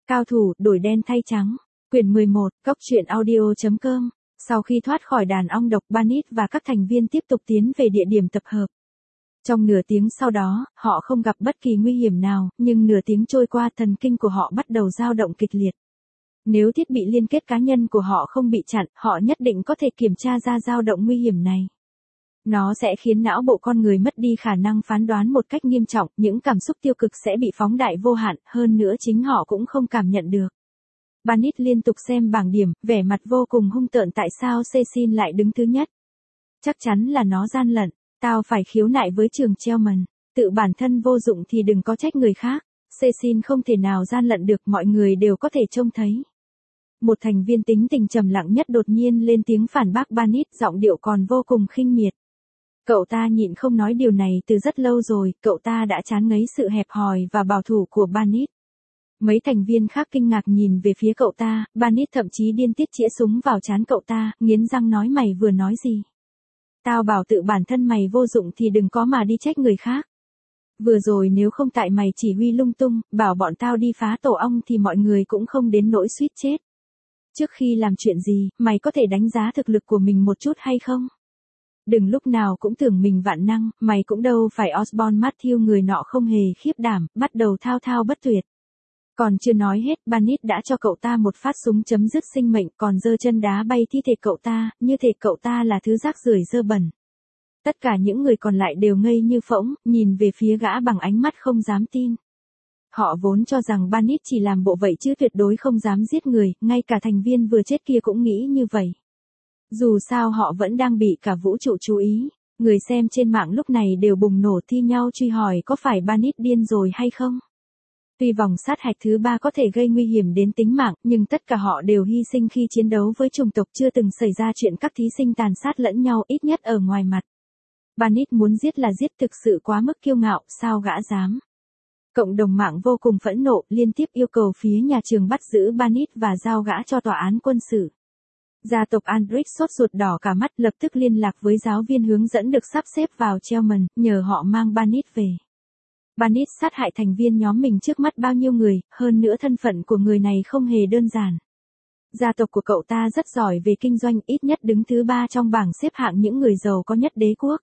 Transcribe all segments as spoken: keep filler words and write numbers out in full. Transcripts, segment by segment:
Cao thủ, đổi đen thay trắng. Quyển mười một, Cốc truyện audio.com. Sau khi thoát khỏi đàn ong độc, Barney và các thành viên tiếp tục tiến về địa điểm tập hợp. Trong nửa tiếng sau đó, họ không gặp bất kỳ nguy hiểm nào, nhưng nửa tiếng trôi qua thần kinh của họ bắt đầu dao động kịch liệt. Nếu thiết bị liên kết cá nhân của họ không bị chặn, họ nhất định có thể kiểm tra ra dao động nguy hiểm này. Nó sẽ khiến não bộ con người mất đi khả năng phán đoán một cách nghiêm trọng, những cảm xúc tiêu cực sẽ bị phóng đại vô hạn, hơn nữa chính họ cũng không cảm nhận được. Barney liên tục xem bảng điểm, vẻ mặt vô cùng hung tợn tại sao Cecil lại đứng thứ nhất. Chắc chắn là nó gian lận, tao phải khiếu nại với trường Chelman, tự bản thân vô dụng thì đừng có trách người khác, Cecil không thể nào gian lận được, mọi người đều có thể trông thấy. Một thành viên tính tình trầm lặng nhất đột nhiên lên tiếng phản bác Barney, giọng điệu còn vô cùng khinh miệt. Cậu ta nhịn không nói điều này từ rất lâu rồi, cậu ta đã chán ngấy sự hẹp hòi và bảo thủ của Barney. Mấy thành viên khác kinh ngạc nhìn về phía cậu ta, Barney thậm chí điên tiết chĩa súng vào trán cậu ta, nghiến răng nói mày vừa nói gì. Tao bảo tự bản thân mày vô dụng thì đừng có mà đi trách người khác. Vừa rồi nếu không tại mày chỉ huy lung tung, bảo bọn tao đi phá tổ ong thì mọi người cũng không đến nỗi suýt chết. Trước khi làm chuyện gì, mày có thể đánh giá thực lực của mình một chút hay không? Đừng lúc nào cũng tưởng mình vạn năng, mày cũng đâu phải Osborne Matthew, người nọ không hề khiếp đảm, bắt đầu thao thao bất tuyệt. Còn chưa nói hết, Barney đã cho cậu ta một phát súng chấm dứt sinh mệnh, còn giơ chân đá bay thi thể cậu ta, như thể cậu ta là thứ rác rưởi dơ bẩn. Tất cả những người còn lại đều ngây như phỗng, nhìn về phía gã bằng ánh mắt không dám tin. Họ vốn cho rằng Barney chỉ làm bộ vậy chứ tuyệt đối không dám giết người, ngay cả thành viên vừa chết kia cũng nghĩ như vậy. Dù sao họ vẫn đang bị cả vũ trụ chú ý, người xem trên mạng lúc này đều bùng nổ thi nhau truy hỏi có phải Barney điên rồi hay không. Tuy vòng sát hạch thứ ba có thể gây nguy hiểm đến tính mạng, nhưng tất cả họ đều hy sinh khi chiến đấu với chủng tộc chưa từng xảy ra chuyện các thí sinh tàn sát lẫn nhau, ít nhất ở ngoài mặt. Barney muốn giết là giết, thực sự quá mức kiêu ngạo, sao gã dám. Cộng đồng mạng vô cùng phẫn nộ, liên tiếp yêu cầu phía nhà trường bắt giữ Barney và giao gã cho tòa án quân sự. Gia tộc Aldrich sốt ruột đỏ cả mắt, lập tức liên lạc với giáo viên hướng dẫn được sắp xếp vào Chelman, nhờ họ mang Barney về. Barney sát hại thành viên nhóm mình trước mắt bao nhiêu người, hơn nữa thân phận của người này không hề đơn giản. Gia tộc của cậu ta rất giỏi về kinh doanh, ít nhất đứng thứ ba trong bảng xếp hạng những người giàu có nhất đế quốc.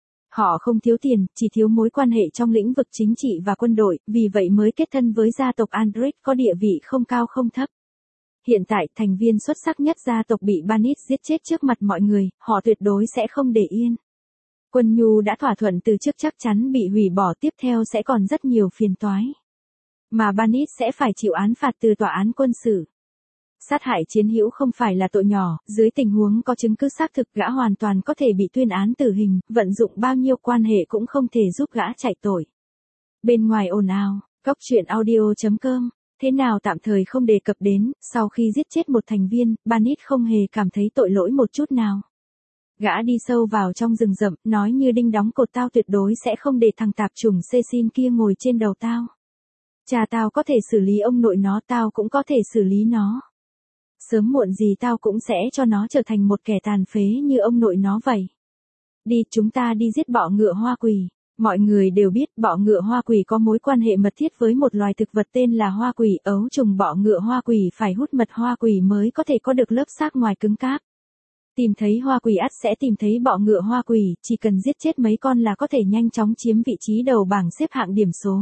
Họ không thiếu tiền, chỉ thiếu mối quan hệ trong lĩnh vực chính trị và quân đội, vì vậy mới kết thân với gia tộc Aldrich có địa vị không cao không thấp. Hiện tại, thành viên xuất sắc nhất gia tộc bị Barney giết chết trước mặt mọi người, họ tuyệt đối sẽ không để yên. Quân nhu đã thỏa thuận từ trước chắc chắn bị hủy bỏ, tiếp theo sẽ còn rất nhiều phiền toái. Mà Barney sẽ phải chịu án phạt từ tòa án quân sự. Sát hại chiến hữu không phải là tội nhỏ, dưới tình huống có chứng cứ xác thực gã hoàn toàn có thể bị tuyên án tử hình, vận dụng bao nhiêu quan hệ cũng không thể giúp gã chạy tội. Bên ngoài ồn ào, Cốc truyện audio.com. Thế nào tạm thời không đề cập đến, sau khi giết chết một thành viên, Barney không hề cảm thấy tội lỗi một chút nào. Gã đi sâu vào trong rừng rậm, nói như đinh đóng cột, tao tuyệt đối sẽ không để thằng tạp chủng Cecil kia ngồi trên đầu tao. Cha tao có thể xử lý ông nội nó, tao cũng có thể xử lý nó. Sớm muộn gì tao cũng sẽ cho nó trở thành một kẻ tàn phế như ông nội nó vậy. Đi, chúng ta đi giết bọ ngựa hoa quỷ. Mọi người đều biết bọ ngựa hoa quỷ có mối quan hệ mật thiết với một loài thực vật tên là hoa quỷ, ấu trùng bọ ngựa hoa quỷ phải hút mật hoa quỷ mới có thể có được lớp xác ngoài cứng cáp. Tìm thấy hoa quỷ ắt sẽ tìm thấy bọ ngựa hoa quỷ, chỉ cần giết chết mấy con là có thể nhanh chóng chiếm vị trí đầu bảng xếp hạng điểm số.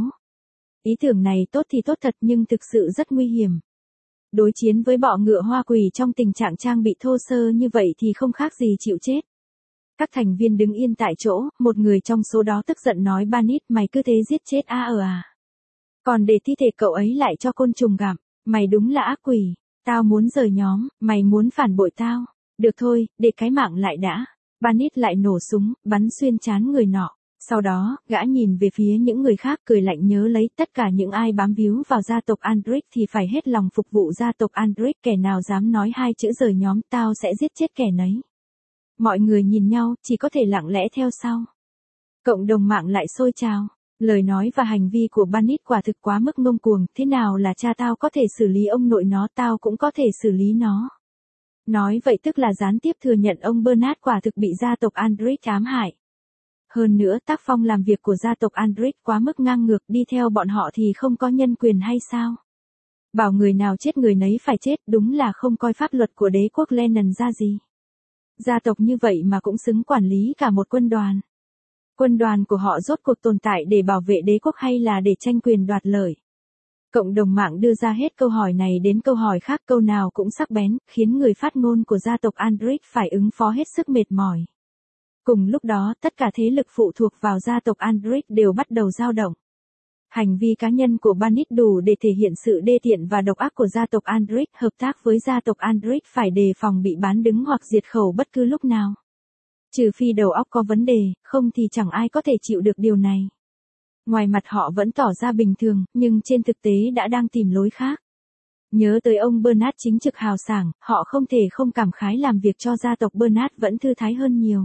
Ý tưởng này tốt thì tốt thật nhưng thực sự rất nguy hiểm. Đối chiến với bọ ngựa hoa quỷ trong tình trạng trang bị thô sơ như vậy thì không khác gì chịu chết. Các thành viên đứng yên tại chỗ, một người trong số đó tức giận nói Barney, mày cứ thế giết chết a ở à. Còn để thi thể cậu ấy lại cho côn trùng gặm, mày đúng là ác quỷ, tao muốn rời nhóm, mày muốn phản bội tao. Được thôi, để cái mạng lại đã. Barney lại nổ súng, bắn xuyên trán người nọ. Sau đó, gã nhìn về phía những người khác cười lạnh, nhớ lấy tất cả những ai bám víu vào gia tộc Aldrich thì phải hết lòng phục vụ gia tộc Aldrich, kẻ nào dám nói hai chữ rời nhóm tao sẽ giết chết kẻ nấy. Mọi người nhìn nhau, chỉ có thể lặng lẽ theo sau. Cộng đồng mạng lại sôi trào. Lời nói và hành vi của Barney quả thực quá mức ngông cuồng, thế nào là cha tao có thể xử lý ông nội nó, tao cũng có thể xử lý nó. Nói vậy tức là gián tiếp thừa nhận ông Bernard quả thực bị gia tộc Aldrich ám hại. Hơn nữa tác phong làm việc của gia tộc Aldrich quá mức ngang ngược, đi theo bọn họ thì không có nhân quyền hay sao? Bảo người nào chết người nấy phải chết, đúng là không coi pháp luật của đế quốc Lennon ra gì. Gia tộc như vậy mà cũng xứng quản lý cả một quân đoàn. Quân đoàn của họ rốt cuộc tồn tại để bảo vệ đế quốc hay là để tranh quyền đoạt lợi? Cộng đồng mạng đưa ra hết câu hỏi này đến câu hỏi khác, câu nào cũng sắc bén, khiến người phát ngôn của gia tộc Aldrich phải ứng phó hết sức mệt mỏi. Cùng lúc đó, tất cả thế lực phụ thuộc vào gia tộc Aldrich đều bắt đầu dao động. Hành vi cá nhân của Barnett đủ để thể hiện sự đê tiện và độc ác của gia tộc Aldrich, hợp tác với gia tộc Aldrich phải đề phòng bị bán đứng hoặc diệt khẩu bất cứ lúc nào. Trừ phi đầu óc có vấn đề, không thì chẳng ai có thể chịu được điều này. Ngoài mặt họ vẫn tỏ ra bình thường, nhưng trên thực tế đã đang tìm lối khác. Nhớ tới ông Bernard chính trực hào sảng, họ không thể không cảm khái làm việc cho gia tộc Bernard vẫn thư thái hơn nhiều.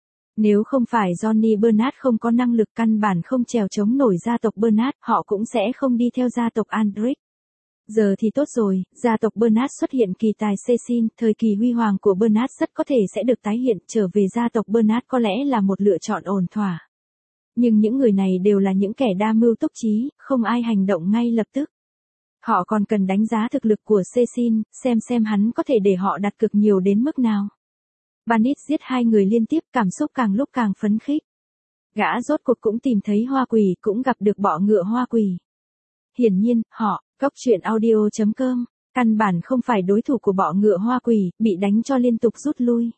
Nếu không phải Johnny Bernard không có năng lực căn bản không chèo chống nổi gia tộc Bernard, họ cũng sẽ không đi theo gia tộc Aldrich. Giờ thì tốt rồi, gia tộc Bernard xuất hiện kỳ tài Cecil, thời kỳ huy hoàng của Bernard rất có thể sẽ được tái hiện, trở về gia tộc Bernard có lẽ là một lựa chọn ổn thỏa. Nhưng những người này đều là những kẻ đa mưu túc trí, không ai hành động ngay lập tức. Họ còn cần đánh giá thực lực của Cecil, xem xem hắn có thể để họ đặt cược nhiều đến mức nào. Barnett giết hai người liên tiếp, cảm xúc càng lúc càng phấn khích. Gã rốt cuộc cũng tìm thấy hoa quỷ, cũng gặp được bọ ngựa hoa quỷ. Hiển nhiên, họ, Cốc truyện audio chấm com, căn bản không phải đối thủ của bọ ngựa hoa quỷ, bị đánh cho liên tục rút lui.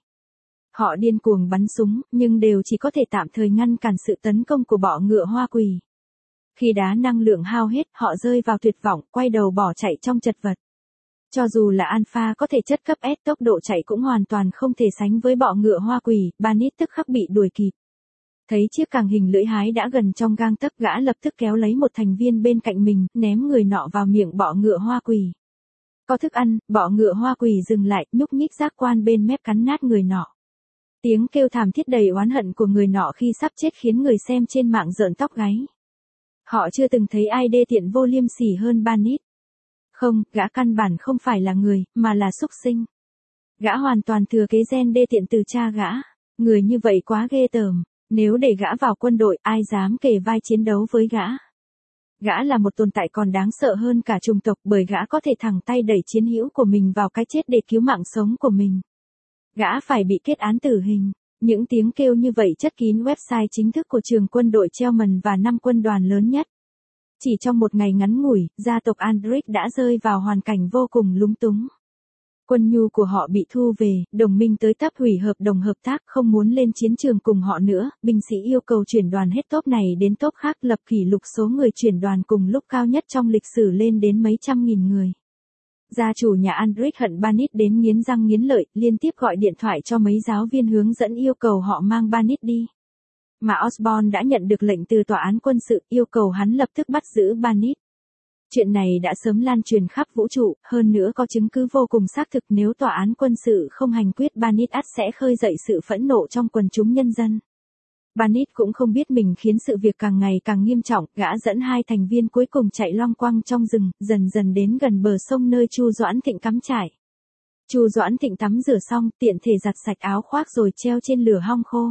Họ điên cuồng bắn súng, nhưng đều chỉ có thể tạm thời ngăn cản sự tấn công của bọ ngựa hoa quỷ. Khi đá năng lượng hao hết, họ rơi vào tuyệt vọng, quay đầu bỏ chạy trong chật vật. Cho dù là Alpha có thể chất cấp S, tốc độ chạy cũng hoàn toàn không thể sánh với bọ ngựa hoa quỷ, Barnett tức khắc bị đuổi kịp. Thấy chiếc càng hình lưỡi hái đã gần trong gang tấc, gã lập tức kéo lấy một thành viên bên cạnh mình, ném người nọ vào miệng bọ ngựa hoa quỷ. Có thức ăn, bọ ngựa hoa quỷ dừng lại, nhúc nhích giác quan bên mép cắn nát người nọ. Tiếng kêu thảm thiết đầy oán hận của người nọ khi sắp chết khiến người xem trên mạng rợn tóc gáy. Họ chưa từng thấy ai đê tiện vô liêm sỉ hơn Barnett. Không, gã căn bản không phải là người, mà là súc sinh. Gã hoàn toàn thừa kế gen đê tiện từ cha gã. Người như vậy quá ghê tởm. Nếu để gã vào quân đội, ai dám kề vai chiến đấu với gã. Gã là một tồn tại còn đáng sợ hơn cả chủng tộc, bởi gã có thể thẳng tay đẩy chiến hữu của mình vào cái chết để cứu mạng sống của mình. Gã phải bị kết án tử hình. Những tiếng kêu như vậy chất kín website chính thức của trường quân đội Chelman và năm quân đoàn lớn nhất. Chỉ trong một ngày ngắn ngủi, gia tộc Aldrich đã rơi vào hoàn cảnh vô cùng lúng túng. Quân nhu của họ bị thu về, đồng minh tới tấp hủy hợp đồng hợp tác, không muốn lên chiến trường cùng họ nữa, binh sĩ yêu cầu chuyển đoàn hết tốp này đến tốp khác, lập kỷ lục số người chuyển đoàn cùng lúc cao nhất trong lịch sử lên đến mấy trăm nghìn người. Gia chủ nhà Aldrich hận Barnett đến nghiến răng nghiến lợi, liên tiếp gọi điện thoại cho mấy giáo viên hướng dẫn yêu cầu họ mang Barnett đi. Mà Osborne đã nhận được lệnh từ tòa án quân sự, yêu cầu hắn lập tức bắt giữ Barnett. Chuyện này đã sớm lan truyền khắp vũ trụ, hơn nữa có chứng cứ vô cùng xác thực, nếu tòa án quân sự không hành quyết Barnett ắt sẽ khơi dậy sự phẫn nộ trong quần chúng nhân dân. Barnett cũng không biết mình khiến sự việc càng ngày càng nghiêm trọng, gã dẫn hai thành viên cuối cùng chạy loang quăng trong rừng, dần dần đến gần bờ sông nơi Chu Doãn Thịnh cắm trại. Chu Doãn Thịnh tắm rửa xong, tiện thể giặt sạch áo khoác rồi treo trên lửa hong khô.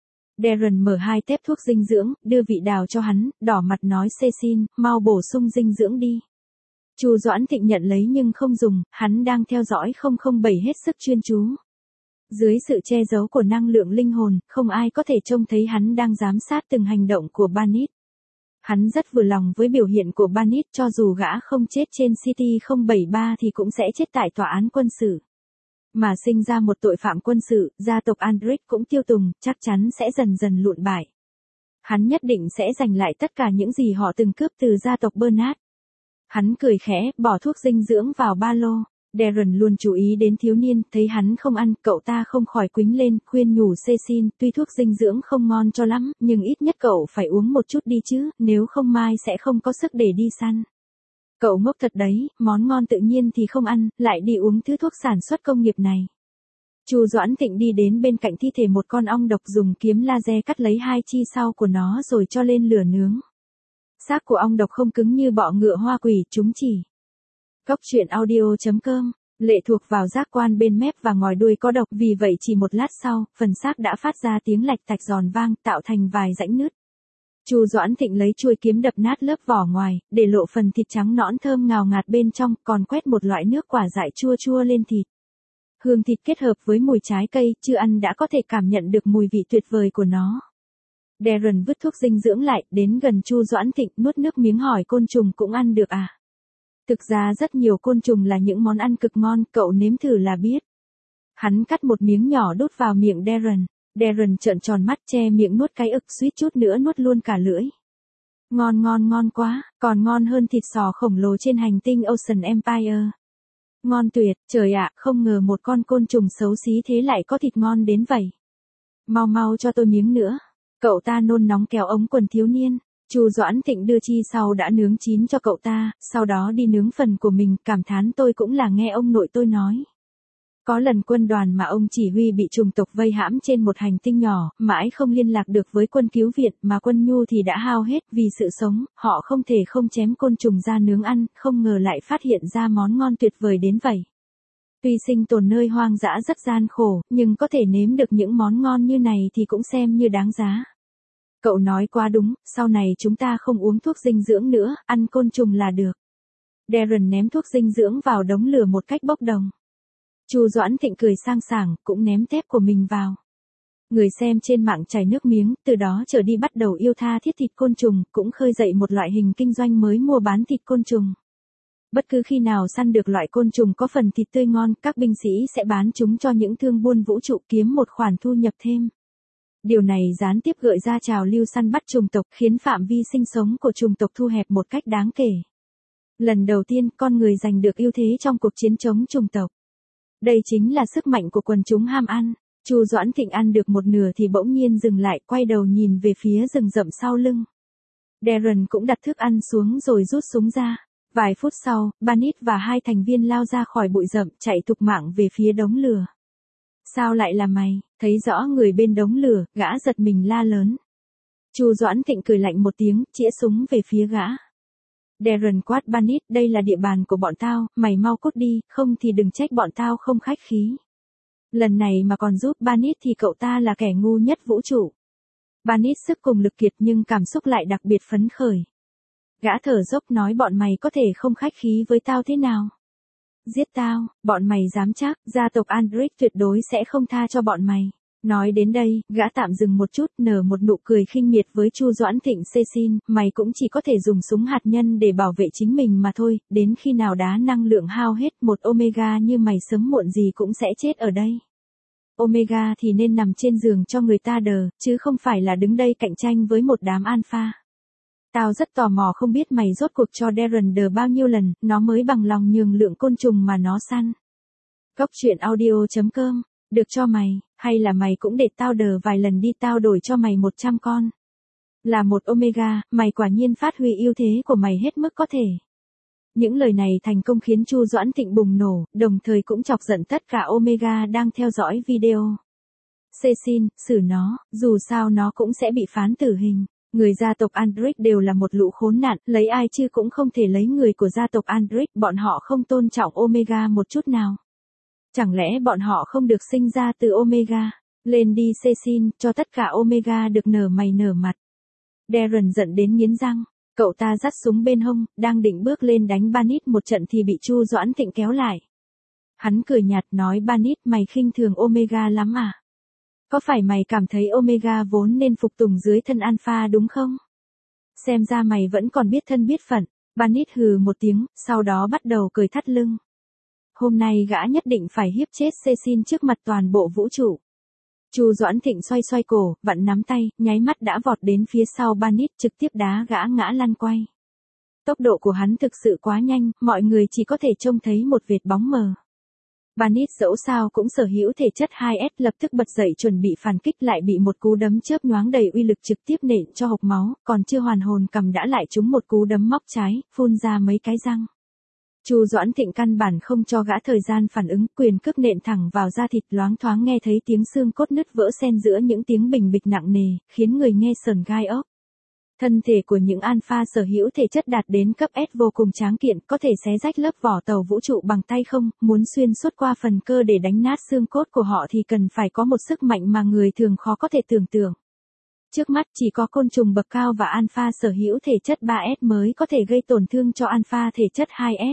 Darren mở hai tép thuốc dinh dưỡng, đưa vị đào cho hắn, đỏ mặt nói Cecil, mau bổ sung dinh dưỡng đi. Chu Doãn Thịnh nhận lấy nhưng không dùng, hắn đang theo dõi không không bảy hết sức chuyên chú. Dưới sự che giấu của năng lượng linh hồn, không ai có thể trông thấy hắn đang giám sát từng hành động của Barnett. Hắn rất vừa lòng với biểu hiện của Barnett, cho dù gã không chết trên City không bảy ba thì cũng sẽ chết tại tòa án quân sự. Mà sinh ra một tội phạm quân sự, gia tộc Aldrich cũng tiêu tùng, chắc chắn sẽ dần dần lụn bại. Hắn nhất định sẽ giành lại tất cả những gì họ từng cướp từ gia tộc Bernard. Hắn cười khẽ, bỏ thuốc dinh dưỡng vào ba lô. Darren luôn chú ý đến thiếu niên, thấy hắn không ăn, cậu ta không khỏi quýnh lên, khuyên nhủ Cecil, tuy thuốc dinh dưỡng không ngon cho lắm, nhưng ít nhất cậu phải uống một chút đi chứ, nếu không mai sẽ không có sức để đi săn. Cậu ngốc thật đấy, món ngon tự nhiên thì không ăn, lại đi uống thứ thuốc sản xuất công nghiệp này. Chu Doãn Thịnh đi đến bên cạnh thi thể một con ong độc, dùng kiếm laser cắt lấy hai chi sau của nó rồi cho lên lửa nướng. Xác của ong độc không cứng như bọ ngựa hoa quỷ, chúng chỉ. Cốc truyện audio chấm com, lệ thuộc vào giác quan bên mép và ngòi đuôi có độc, vì vậy chỉ một lát sau, phần xác đã phát ra tiếng lạch tạch giòn vang, tạo thành vài rãnh nứt. Chu Doãn Thịnh lấy chuôi kiếm đập nát lớp vỏ ngoài, để lộ phần thịt trắng nõn thơm ngào ngạt bên trong, còn quét một loại nước quả dại chua chua lên thịt. Hương thịt kết hợp với mùi trái cây, chưa ăn đã có thể cảm nhận được mùi vị tuyệt vời của nó. Darren vứt thuốc dinh dưỡng lại, đến gần Chu Doãn Thịnh, nuốt nước miếng hỏi côn trùng cũng ăn được à? Thực ra rất nhiều côn trùng là những món ăn cực ngon, cậu nếm thử là biết. Hắn cắt một miếng nhỏ đút vào miệng Darren. Darren trợn tròn mắt che miệng nuốt cái ực, suýt chút nữa nuốt luôn cả lưỡi. Ngon ngon ngon quá, còn ngon hơn thịt sò khổng lồ trên hành tinh Ocean Empire. Ngon tuyệt, trời ạ, không ngờ một con côn trùng xấu xí thế lại có thịt ngon đến vậy. Mau mau cho tôi miếng nữa. Cậu ta nôn nóng kéo ống quần thiếu niên. Chu Doãn Thịnh đưa chi sau đã nướng chín cho cậu ta, sau đó đi nướng phần của mình, cảm thán tôi cũng là nghe ông nội tôi nói. Có lần quân đoàn mà ông chỉ huy bị chủng tộc vây hãm trên một hành tinh nhỏ, mãi không liên lạc được với quân cứu viện, mà quân nhu thì đã hao hết, vì sự sống, họ không thể không chém côn trùng ra nướng ăn, không ngờ lại phát hiện ra món ngon tuyệt vời đến vậy. Tuy sinh tồn nơi hoang dã rất gian khổ, nhưng có thể nếm được những món ngon như này thì cũng xem như đáng giá. Cậu nói quá đúng, sau này chúng ta không uống thuốc dinh dưỡng nữa, ăn côn trùng là được. Darren ném thuốc dinh dưỡng vào đống lửa một cách bốc đồng. Chu Doãn Thịnh cười sang sảng, cũng ném tép của mình vào. Người xem trên mạng chảy nước miếng, từ đó trở đi bắt đầu yêu tha thiết thịt côn trùng, cũng khơi dậy một loại hình kinh doanh mới mua bán thịt côn trùng. Bất cứ khi nào săn được loại côn trùng có phần thịt tươi ngon, các binh sĩ sẽ bán chúng cho những thương buôn vũ trụ kiếm một khoản thu nhập thêm. Điều này gián tiếp gợi ra trào lưu săn bắt chủng tộc, khiến phạm vi sinh sống của chủng tộc thu hẹp một cách đáng kể. Lần đầu tiên, con người giành được ưu thế trong cuộc chiến chống chủng tộc. Đây chính là sức mạnh của quần chúng ham ăn. Chu Doãn Thịnh ăn được một nửa thì bỗng nhiên dừng lại, quay đầu nhìn về phía rừng rậm sau lưng. Darren cũng đặt thức ăn xuống rồi rút súng ra. Vài phút sau, Barnett và hai thành viên lao ra khỏi bụi rậm, chạy thục mạng về phía đống lửa. Sao lại là mày? Thấy rõ người bên đống lửa, gã giật mình la lớn. Chu Doãn Thịnh cười lạnh một tiếng, chĩa súng về phía gã. Darren quát Barnett, đây là địa bàn của bọn tao, mày mau cút đi, không thì đừng trách bọn tao không khách khí. Lần này mà còn giúp Barnett thì cậu ta là kẻ ngu nhất vũ trụ. Barnett sức cùng lực kiệt nhưng cảm xúc lại đặc biệt phấn khởi. Gã thở dốc nói bọn mày có thể không khách khí với tao thế nào? Giết tao, bọn mày dám chắc, gia tộc Aldrich tuyệt đối sẽ không tha cho bọn mày. Nói đến đây, gã tạm dừng một chút, nở một nụ cười khinh miệt với Chu Doãn Thịnh. Cecil, mày cũng chỉ có thể dùng súng hạt nhân để bảo vệ chính mình mà thôi, đến khi nào đá năng lượng hao hết, một Omega như mày sớm muộn gì cũng sẽ chết ở đây. Omega thì nên nằm trên giường cho người ta đờ, chứ không phải là đứng đây cạnh tranh với một đám alpha. Tao rất tò mò không biết mày rốt cuộc cho Darren đờ bao nhiêu lần, nó mới bằng lòng nhường lượng côn trùng mà nó săn. Góc truyện audio chấm com, được cho mày, hay là mày cũng để tao đờ vài lần đi, tao đổi cho mày một trăm con. Là một Omega, mày quả nhiên phát huy ưu thế của mày hết mức có thể. Những lời này thành công khiến Chu Doãn Thịnh bùng nổ, đồng thời cũng chọc giận tất cả Omega đang theo dõi video. Cecil, xử nó, dù sao nó cũng sẽ bị phán tử hình. Người gia tộc Aldrich đều là một lũ khốn nạn, lấy ai chứ cũng không thể lấy người của gia tộc Aldrich, bọn họ không tôn trọng Omega một chút nào. Chẳng lẽ bọn họ không được sinh ra từ Omega? Lên đi Cecil, cho tất cả Omega được nở mày nở mặt. Darren giận đến nghiến răng, cậu ta dắt súng bên hông, đang định bước lên đánh Barnett một trận thì bị Chu Doãn Thịnh kéo lại. Hắn cười nhạt nói Barnett, mày khinh thường Omega lắm à? Có phải mày cảm thấy Omega vốn nên phục tùng dưới thân Alpha đúng không? Xem ra mày vẫn còn biết thân biết phận. Barnett hừ một tiếng, sau đó bắt đầu cười thắt lưng. Hôm nay gã nhất định phải hiếp chết Cecil trước mặt toàn bộ vũ trụ. Chu Doãn Thịnh xoay xoay cổ, vặn nắm tay, nháy mắt đã vọt đến phía sau Barnett, trực tiếp đá gã ngã lăn quay. Tốc độ của hắn thực sự quá nhanh, mọi người chỉ có thể trông thấy một vệt bóng mờ. Barnett dẫu sao cũng sở hữu thể chất hai S, lập tức bật dậy chuẩn bị phản kích, lại bị một cú đấm chớp nhoáng đầy uy lực trực tiếp nện cho hộc máu, còn chưa hoàn hồn cầm đã lại trúng một cú đấm móc trái, phun ra mấy cái răng. Chu Doãn Thịnh căn bản không cho gã thời gian phản ứng, quyền cước nện thẳng vào da thịt, loáng thoáng nghe thấy tiếng xương cốt nứt vỡ xen giữa những tiếng bình bịch nặng nề, khiến người nghe sởn gai ốc. Thân thể của những alpha sở hữu thể chất đạt đến cấp S vô cùng tráng kiện, có thể xé rách lớp vỏ tàu vũ trụ bằng tay không, muốn xuyên suốt qua phần cơ để đánh nát xương cốt của họ thì cần phải có một sức mạnh mà người thường khó có thể tưởng tượng. Trước mắt chỉ có côn trùng bậc cao và alpha sở hữu thể chất ba S mới có thể gây tổn thương cho alpha thể chất hai S.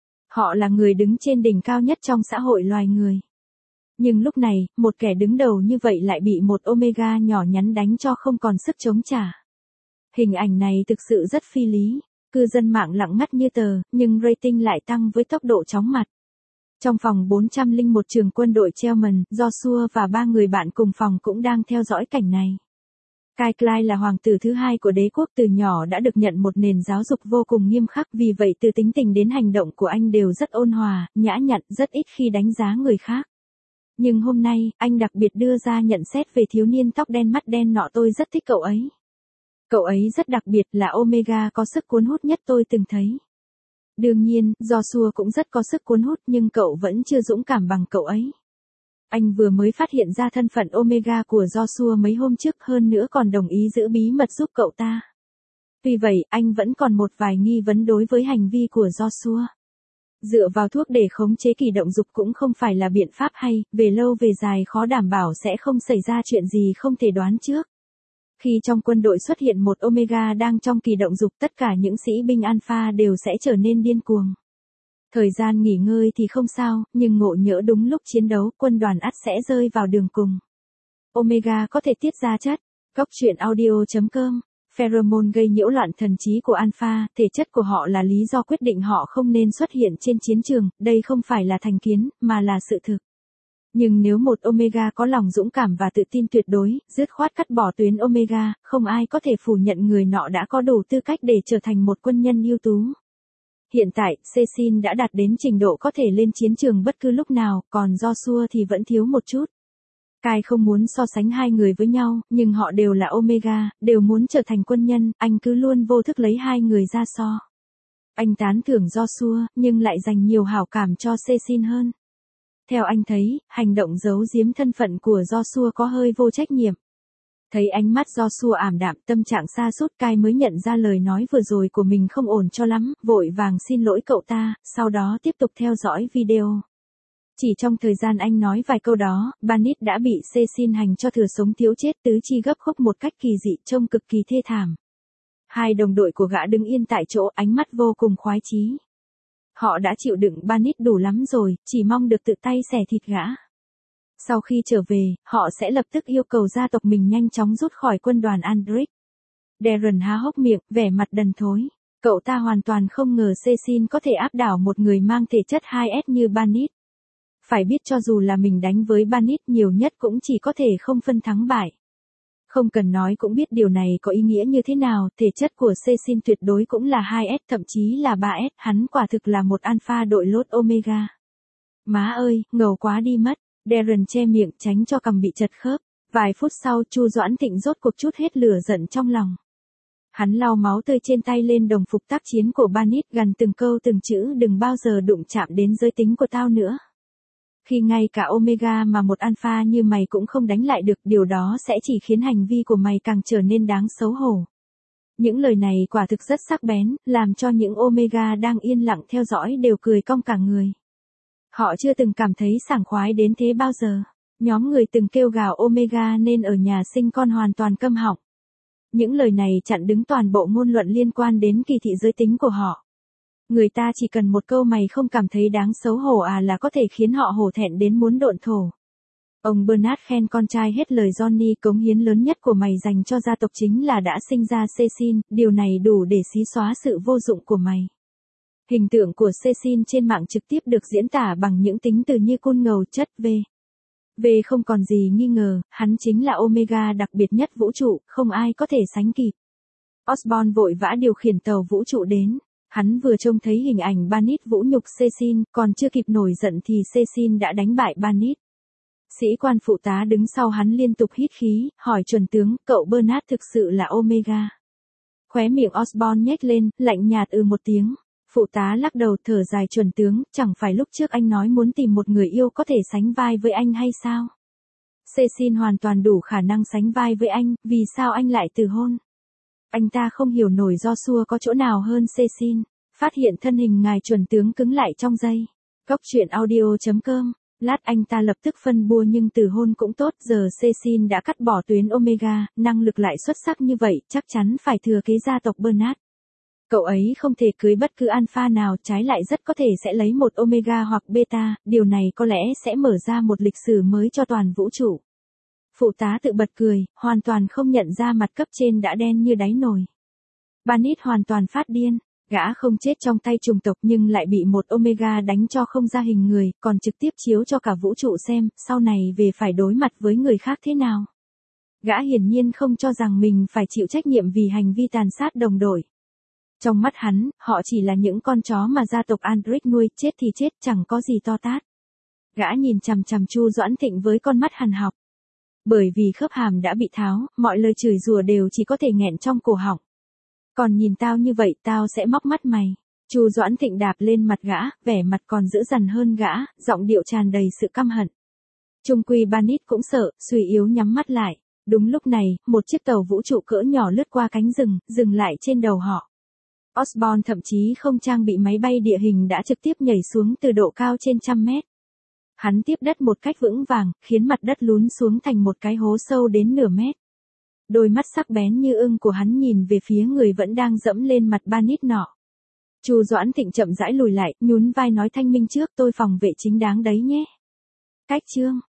Họ là người đứng trên đỉnh cao nhất trong xã hội loài người. Nhưng lúc này, một kẻ đứng đầu như vậy lại bị một omega nhỏ nhắn đánh cho không còn sức chống trả. Hình ảnh này thực sự rất phi lý. Cư dân mạng lặng ngắt như tờ, nhưng rating lại tăng với tốc độ chóng mặt. Trong phòng bốn trăm lẻ một trường quân đội Chelman, Joshua và ba người bạn cùng phòng cũng đang theo dõi cảnh này. Kyle Klein là hoàng tử thứ hai của đế quốc, từ nhỏ đã được nhận một nền giáo dục vô cùng nghiêm khắc, vì vậy từ tính tình đến hành động của anh đều rất ôn hòa, nhã nhặn, rất ít khi đánh giá người khác. Nhưng hôm nay, anh đặc biệt đưa ra nhận xét về thiếu niên tóc đen mắt đen nọ. Tôi rất thích cậu ấy. Cậu ấy rất đặc biệt, là omega có sức cuốn hút nhất tôi từng thấy. Đương nhiên, Joshua cũng rất có sức cuốn hút, nhưng cậu vẫn chưa dũng cảm bằng cậu ấy. Anh vừa mới phát hiện ra thân phận omega của Joshua mấy hôm trước, hơn nữa còn đồng ý giữ bí mật giúp cậu ta. Tuy vậy, anh vẫn còn một vài nghi vấn đối với hành vi của Joshua. Dựa vào thuốc để khống chế kỳ động dục cũng không phải là biện pháp hay, về lâu về dài khó đảm bảo sẽ không xảy ra chuyện gì không thể đoán trước. Khi trong quân đội xuất hiện một omega đang trong kỳ động dục, tất cả những sĩ binh alpha đều sẽ trở nên điên cuồng. Thời gian nghỉ ngơi thì không sao, nhưng ngộ nhỡ đúng lúc chiến đấu, quân đoàn ắt sẽ rơi vào đường cùng. Omega có thể tiết ra chất. Cóc truyện audio chấm com. Pheromone gây nhiễu loạn thần trí của alpha, thể chất của họ là lý do quyết định họ không nên xuất hiện trên chiến trường, đây không phải là thành kiến, mà là sự thực. Nhưng nếu một omega có lòng dũng cảm và tự tin tuyệt đối, dứt khoát cắt bỏ tuyến omega, không ai có thể phủ nhận người nọ đã có đủ tư cách để trở thành một quân nhân ưu tú. Hiện tại, Cecil đã đạt đến trình độ có thể lên chiến trường bất cứ lúc nào, còn Joshua thì vẫn thiếu một chút. Kyle không muốn so sánh hai người với nhau, nhưng họ đều là omega, đều muốn trở thành quân nhân, anh cứ luôn vô thức lấy hai người ra so. Anh tán thưởng Joshua, nhưng lại dành nhiều hảo cảm cho Cecil hơn. Theo anh thấy, hành động giấu giếm thân phận của Joshua có hơi vô trách nhiệm. Thấy ánh mắt Joshua ảm đạm, tâm trạng sa sút, Kyle mới nhận ra lời nói vừa rồi của mình không ổn cho lắm, vội vàng xin lỗi cậu ta, sau đó tiếp tục theo dõi video. Chỉ trong thời gian anh nói vài câu đó, Barnett đã bị Cecil hành cho thừa sống thiếu chết, tứ chi gấp khúc một cách kỳ dị, trông cực kỳ thê thảm. Hai đồng đội của gã đứng yên tại chỗ, ánh mắt vô cùng khoái chí. Họ đã chịu đựng Barnett đủ lắm rồi, chỉ mong được tự tay xẻ thịt gã. Sau khi trở về, họ sẽ lập tức yêu cầu gia tộc mình nhanh chóng rút khỏi quân đoàn Andric. Darren há hốc miệng, vẻ mặt đần thối. Cậu ta hoàn toàn không ngờ Cecil có thể áp đảo một người mang thể chất hai S như Barnett. Phải biết cho dù là mình đánh với Barnett, nhiều nhất cũng chỉ có thể không phân thắng bại. Không cần nói cũng biết điều này có ý nghĩa như thế nào, thể chất của Cecil tuyệt đối cũng là hai S, thậm chí là ba S, hắn quả thực là một alpha đội lốt omega. Má ơi, ngầu quá đi mất. Darren che miệng tránh cho cằm bị chật khớp. Vài phút sau, Chu Doãn Thịnh rốt cuộc chút hết lửa giận trong lòng. Hắn lau máu tươi trên tay lên đồng phục tác chiến của Barnett, gần từng câu từng chữ, đừng bao giờ đụng chạm đến giới tính của tao nữa. Khi ngay cả omega mà một alpha như mày cũng không đánh lại được, điều đó sẽ chỉ khiến hành vi của mày càng trở nên đáng xấu hổ. Những lời này quả thực rất sắc bén, làm cho những omega đang yên lặng theo dõi đều cười cong cả người. Họ chưa từng cảm thấy sảng khoái đến thế bao giờ. Nhóm người từng kêu gào omega nên ở nhà sinh con hoàn toàn câm họng. Những lời này chặn đứng toàn bộ ngôn luận liên quan đến kỳ thị giới tính của họ. Người ta chỉ cần một câu mày không cảm thấy đáng xấu hổ à là có thể khiến họ hổ thẹn đến muốn độn thổ. Ông Bernard khen con trai hết lời Johnny, cống hiến lớn nhất của mày dành cho gia tộc chính là đã sinh ra Cecil, điều này đủ để xí xóa sự vô dụng của mày. Hình tượng của Cecil trên mạng trực tiếp được diễn tả bằng những tính từ như côn ngầu, chất, v. V không còn gì nghi ngờ, hắn chính là omega đặc biệt nhất vũ trụ, không ai có thể sánh kịp. Osborn vội vã điều khiển tàu vũ trụ đến. Hắn vừa trông thấy hình ảnh Barnett vũ nhục Cecil, còn chưa kịp nổi giận thì Cecil đã đánh bại Barnett. Sĩ quan phụ tá đứng sau hắn liên tục hít khí, hỏi chuẩn tướng, cậu Bernard thực sự là omega. Khóe miệng Osborn nhếch lên, lạnh nhạt ừ một tiếng. Phụ tá lắc đầu thở dài, chuẩn tướng, chẳng phải lúc trước anh nói muốn tìm một người yêu có thể sánh vai với anh hay sao? Cecil hoàn toàn đủ khả năng sánh vai với anh, vì sao anh lại từ hôn? Anh ta không hiểu nổi Joshua có chỗ nào hơn Cecil. Phát hiện thân hình ngài chuẩn tướng cứng lại trong giây. Cóc truyện audio chấm com Lát anh ta lập tức phân bua nhưng từ hôn cũng tốt, giờ Cecil đã cắt bỏ tuyến Omega, năng lực lại xuất sắc như vậy, chắc chắn phải thừa kế gia tộc Bernard. Cậu ấy không thể cưới bất cứ alpha nào, trái lại rất có thể sẽ lấy một Omega hoặc Beta, điều này có lẽ sẽ mở ra một lịch sử mới cho toàn vũ trụ. Phụ tá tự bật cười, hoàn toàn không nhận ra mặt cấp trên đã đen như đáy nồi. Barnett hoàn toàn phát điên. Gã không chết trong tay chủng tộc nhưng lại bị một Omega đánh cho không ra hình người, còn trực tiếp chiếu cho cả vũ trụ xem, sau này về phải đối mặt với người khác thế nào. Gã hiển nhiên không cho rằng mình phải chịu trách nhiệm vì hành vi tàn sát đồng đội. Trong mắt hắn, họ chỉ là những con chó mà gia tộc Aldrich nuôi, chết thì chết, chẳng có gì to tát. Gã nhìn chằm chằm Chu Doãn Thịnh với con mắt hằn học. Bởi vì khớp hàm đã bị tháo, mọi lời chửi rủa đều chỉ có thể nghẹn trong cổ họng. Còn nhìn tao như vậy, tao sẽ móc mắt mày. Chu Doãn Thịnh đạp lên mặt gã, vẻ mặt còn dữ dằn hơn gã, giọng điệu tràn đầy sự căm hận. Trung quy Barnett cũng sợ, suy yếu nhắm mắt lại. Đúng lúc này, một chiếc tàu vũ trụ cỡ nhỏ lướt qua cánh rừng, dừng lại trên đầu họ. Osborn thậm chí không trang bị máy bay địa hình đã trực tiếp nhảy xuống từ độ cao trên trăm mét. Hắn tiếp đất một cách vững vàng, khiến mặt đất lún xuống thành một cái hố sâu đến nửa mét. Đôi mắt sắc bén như ưng của hắn nhìn về phía người vẫn đang dẫm lên mặt Barnett nọ. Chu Doãn Thịnh chậm rãi lùi lại, nhún vai nói thanh minh trước, tôi phòng vệ chính đáng đấy nhé. Cách chương